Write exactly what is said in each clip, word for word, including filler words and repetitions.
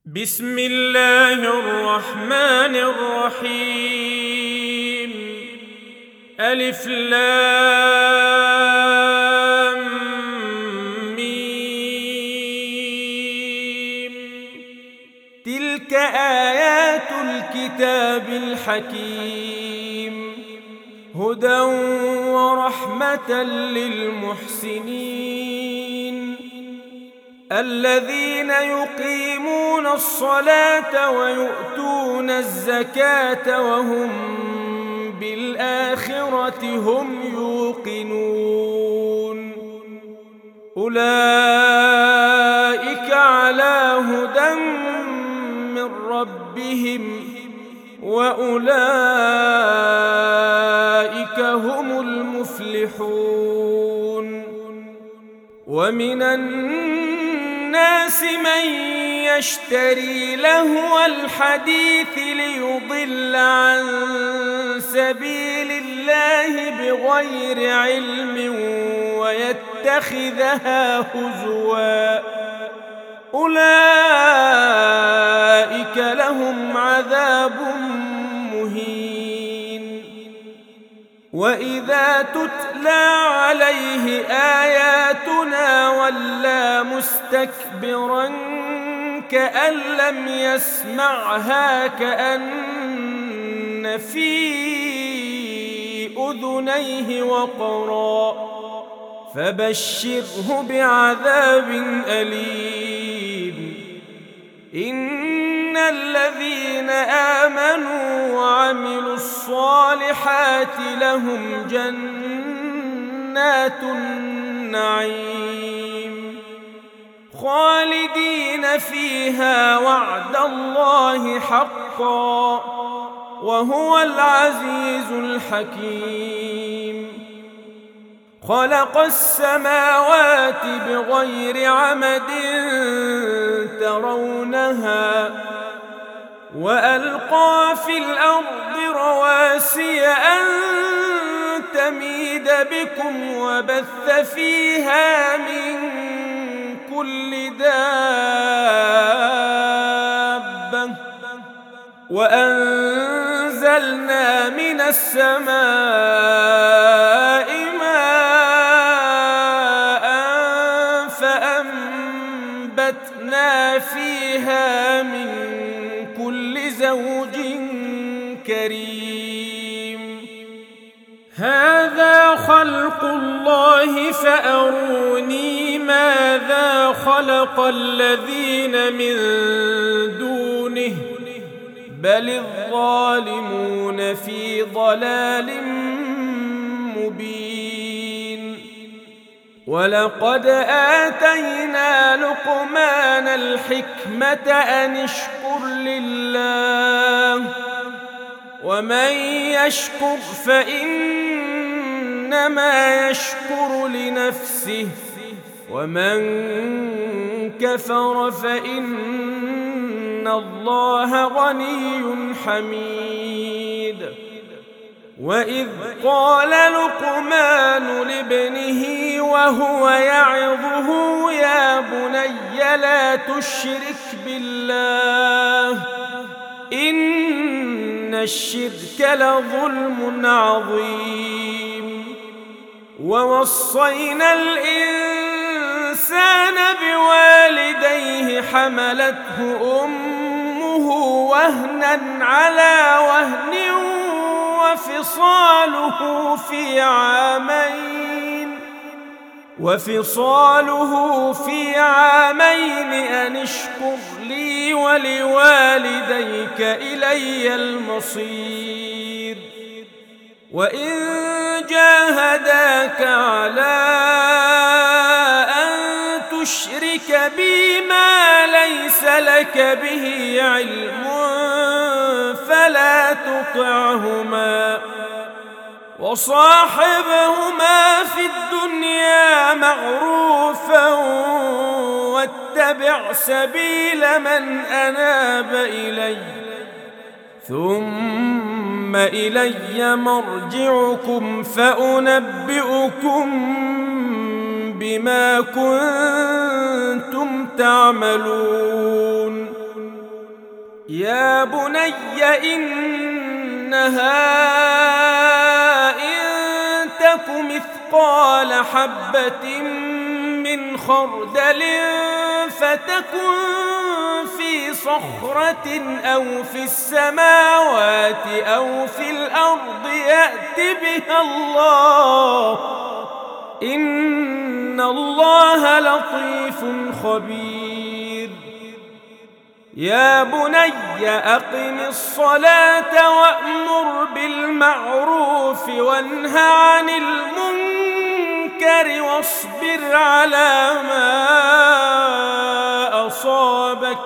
بسم الله الرحمن الرحيم. ألف لام ميم. تلك آيات الكتاب الحكيم، هدى ورحمة للمحسنين الذين يقيمون الصلاة ويؤتون الزكاة وهم بالآخرة هم يوقنون. أولئك على هدى من ربهم وأولئك هم المفلحون. ومن الناس من يشتري لهو الحديث ليضل عن سبيل الله بغير علم ويتخذها هزوا، أولئك لهم عذاب مهين. وإذا تتلى عليه آياتنا ولى مستكبرا كأن لم يسمعها كأن في أذنيه وقرا، فبشره بعذاب أليم. إن الذين آمنوا وعملوا الصالحات لهم جنات النعيم خالدين فيها وعد الله حقا، وهو العزيز الحكيم. خلق السماوات بغير عمد ترونها وألقى في الأرض رواسي أن تميد بكم وبث فيها من كل دابة وأنزلنا من السماء ماء فأنبتنا فيها من كل زوج كريم. هذا خلق الله فأروني ماذا خلق الذين من دونه بل الظالمون في ضلال مبين. ولقد آتينا لقمان الحكمة أن اشكر لله، ومن يشكر فإنما يشكر لنفسه، ومن كفر فإن الله غني حميد. وإذ قال لقمان لابنه وهو يعظه يا بني لا تشرك بالله إن الشرك لظلم عظيم. ووصينا الإنسان بوالديه حملته أمه وهنا على وهن وفصاله في عامين وفصاله في عامين أن اشكر لي ولوالديك إلي المصير. وإن جاهداك على أن تشرك بي ما ليس لك به علم فلا تطعهما، وصاحبهما في الدنيا معروفا واتبع سبيل من أناب إلي، ثم إلي مرجعكم فأنبئكم بما كنتم تعملون. يا بني إنها إن تك مثقال حبة من خردل فتكن في صخرة أو في السماوات أو في الأرض يأت بها الله إن الله لطيف خبير. يا بني أقم الصلاة وأمر بالمعروف وانه عن المنكر واصبر على ما أصابك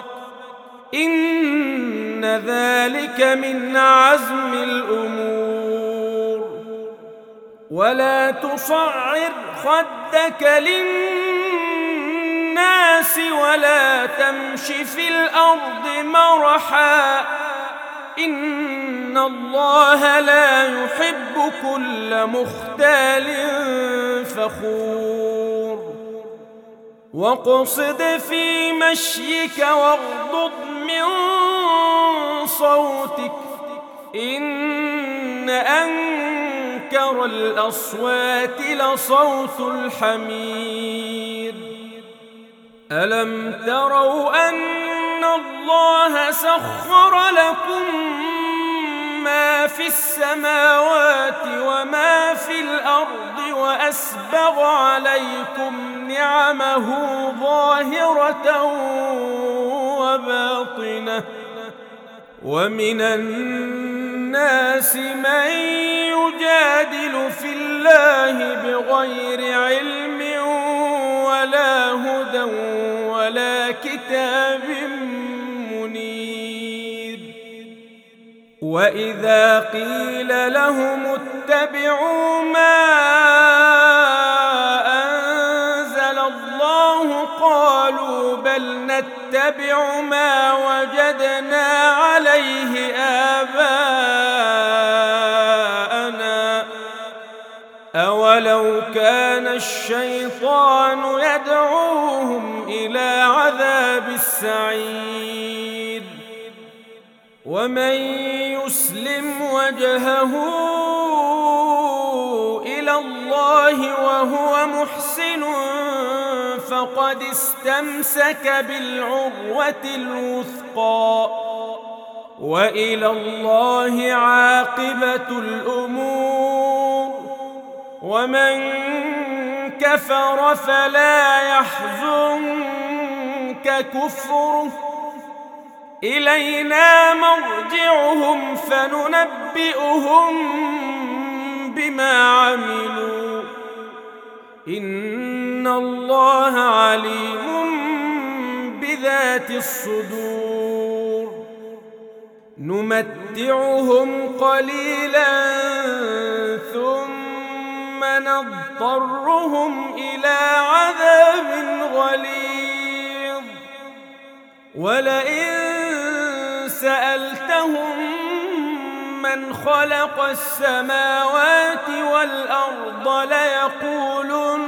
إن ذلك من عزم الأمور. ولا تصعر خدك للناس ولا تمش في الأرض مرحا إن الله لا يحب كل مختال فخور. واقصد في مشيك واغضض من صوتك إن أنكر الأصوات لصوت الحمير. ألم تروا أن الله سخر لكم ما في السماوات وما في الأرض وأسبغ عليكم نعمه ظاهرة وباطنة ومن الناس من يجادل في الله بغير علم ولا هدى ولا كتاب منير. وإذا قيل لهم اتبعوا ما أنزل الله قالوا بل نتبع ما وجدنا عليه آباءنا أولو كان الشيطان يدعوهم إلى عذاب السعير. ومن يسلم وجهه إلى الله وهو محسن فقد استمسك بالعروة الوثقى وإلى الله عاقبة الأمور. ومن كفر فلا يحزنك كفره إلينا مرجعهم فننبئهم بما عملوا إن الله عليم بذات الصدور. نمتعهم قليلا ثم نضطرهم إلى عذاب غليظ. ولئن سألتهم من خلق السماوات والأرض ليقولن